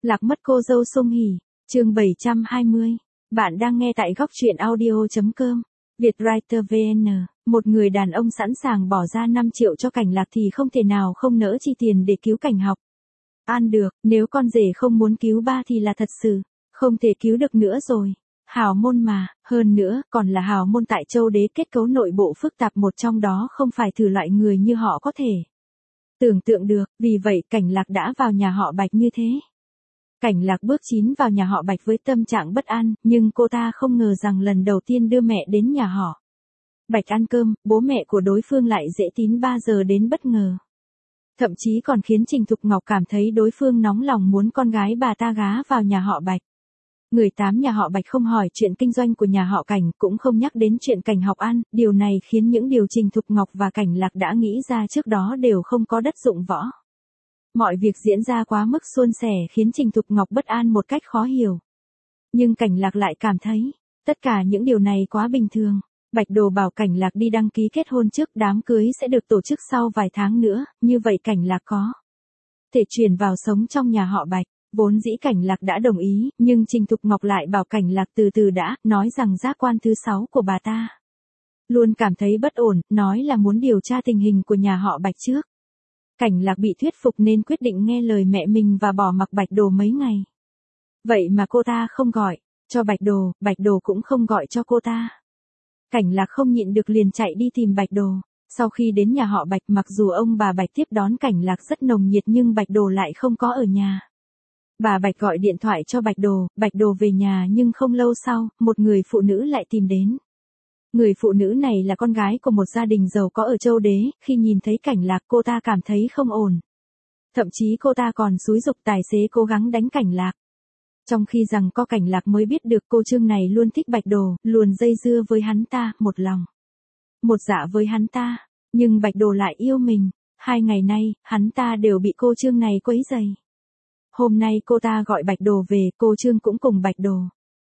Lạc mất cô dâu Song Hỷ, chương 720. Bạn đang nghe tại góc truyện audio.com. Vietwriter VN, một người đàn ông sẵn sàng bỏ ra 5 triệu cho Cảnh Lạc thì không thể nào không nỡ chi tiền để cứu Cảnh Học An được, nếu con rể không muốn cứu ba thì là thật sự không thể cứu được nữa rồi. Hào môn mà, hơn nữa, còn là hào môn tại Châu Đế, kết cấu nội bộ phức tạp, một trong đó không phải thử loại người như họ có thể tưởng tượng được, vì vậy Cảnh Lạc đã vào nhà họ Bạch như thế. Cảnh Lạc bước chín vào nhà họ Bạch với tâm trạng bất an, nhưng cô ta không ngờ rằng lần đầu tiên đưa mẹ đến nhà họ Bạch ăn cơm, bố mẹ của đối phương lại dễ tín 3 giờ đến bất ngờ. Thậm chí còn khiến Trình Thục Ngọc cảm thấy đối phương nóng lòng muốn con gái bà ta gá vào nhà họ Bạch. Người tám nhà họ Bạch không hỏi chuyện kinh doanh của nhà họ Cảnh, cũng không nhắc đến chuyện Cảnh Học An, điều này khiến những điều Trình Thục Ngọc và Cảnh Lạc đã nghĩ ra trước đó đều không có đất dụng võ. Mọi việc diễn ra quá mức suôn sẻ khiến Trình Thục Ngọc bất an một cách khó hiểu. Nhưng Cảnh Lạc lại cảm thấy, tất cả những điều này quá bình thường. Bạch Đồ bảo Cảnh Lạc đi đăng ký kết hôn trước, đám cưới sẽ được tổ chức sau vài tháng nữa, như vậy Cảnh Lạc có thể chuyển vào sống trong nhà họ Bạch. Vốn dĩ Cảnh Lạc đã đồng ý, nhưng Trình Thục Ngọc lại bảo Cảnh Lạc từ từ đã, nói rằng giác quan thứ 6 của bà ta luôn cảm thấy bất ổn, nói là muốn điều tra tình hình của nhà họ Bạch trước. Cảnh Lạc bị thuyết phục nên quyết định nghe lời mẹ mình và bỏ mặc Bạch Đồ mấy ngày. Vậy mà cô ta không gọi cho Bạch Đồ cũng không gọi cho cô ta. Cảnh Lạc không nhịn được liền chạy đi tìm Bạch Đồ. Sau khi đến nhà họ Bạch, mặc dù ông bà Bạch tiếp đón Cảnh Lạc rất nồng nhiệt nhưng Bạch Đồ lại không có ở nhà. Bà Bạch gọi điện thoại cho Bạch Đồ về nhà, nhưng không lâu sau, một người phụ nữ lại tìm đến. Người phụ nữ này là con gái của một gia đình giàu có ở Châu Đế, khi nhìn thấy Cảnh Lạc cô ta cảm thấy không ổn. Thậm chí cô ta còn xúi giục tài xế cố gắng đánh Cảnh Lạc. Trong khi rằng có Cảnh Lạc mới biết được cô Trương này luôn thích Bạch Đồ, luôn dây dưa với hắn ta, một lòng một dạ với hắn ta. Nhưng Bạch Đồ lại yêu mình. 2 ngày nay, hắn ta đều bị cô Trương này quấy rầy. Hôm nay cô ta gọi Bạch Đồ về, cô Trương cũng cùng Bạch Đồ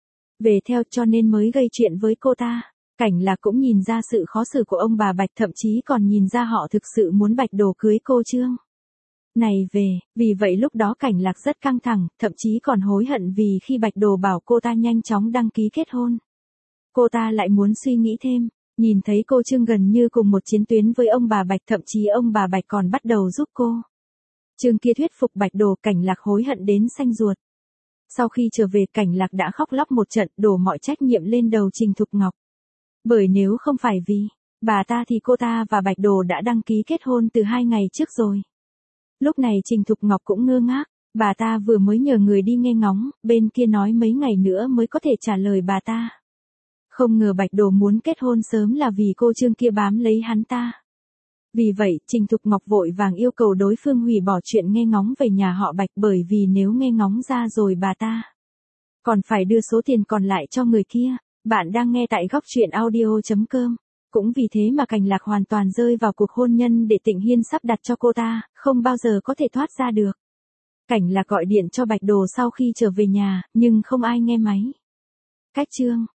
về theo, cho nên mới gây chuyện với cô ta. Cảnh Lạc cũng nhìn ra sự khó xử của ông bà Bạch, thậm chí còn nhìn ra họ thực sự muốn Bạch Đồ cưới cô Trương này về, vì vậy lúc đó Cảnh Lạc rất căng thẳng, thậm chí còn hối hận vì khi Bạch Đồ bảo cô ta nhanh chóng đăng ký kết hôn. Cô ta lại muốn suy nghĩ thêm, nhìn thấy cô Trương gần như cùng một chiến tuyến với ông bà Bạch, thậm chí ông bà Bạch còn bắt đầu giúp cô Trương kia thuyết phục Bạch Đồ. Cảnh Lạc hối hận đến xanh ruột. Sau khi trở về, Cảnh Lạc đã khóc lóc một trận, đổ mọi trách nhiệm lên đầu Trình Thục Ngọc. Bởi nếu không phải vì bà ta thì cô ta và Bạch Đồ đã đăng ký kết hôn từ 2 ngày trước rồi. Lúc này Trình Thục Ngọc cũng ngơ ngác, bà ta vừa mới nhờ người đi nghe ngóng, bên kia nói mấy ngày nữa mới có thể trả lời bà ta. Không ngờ Bạch Đồ muốn kết hôn sớm là vì cô Trương kia bám lấy hắn ta. Vì vậy, Trình Thục Ngọc vội vàng yêu cầu đối phương hủy bỏ chuyện nghe ngóng về nhà họ Bạch, bởi vì nếu nghe ngóng ra rồi bà ta còn phải đưa số tiền còn lại cho người kia. Bạn đang nghe tại góc truyện audio.com. Cũng vì thế mà Cảnh Lạc hoàn toàn rơi vào cuộc hôn nhân để Tịnh Hiên sắp đặt cho cô ta, không bao giờ có thể thoát ra được. Cảnh Lạc gọi điện cho Bạch Đồ sau khi trở về nhà, nhưng không ai nghe máy. Cách chương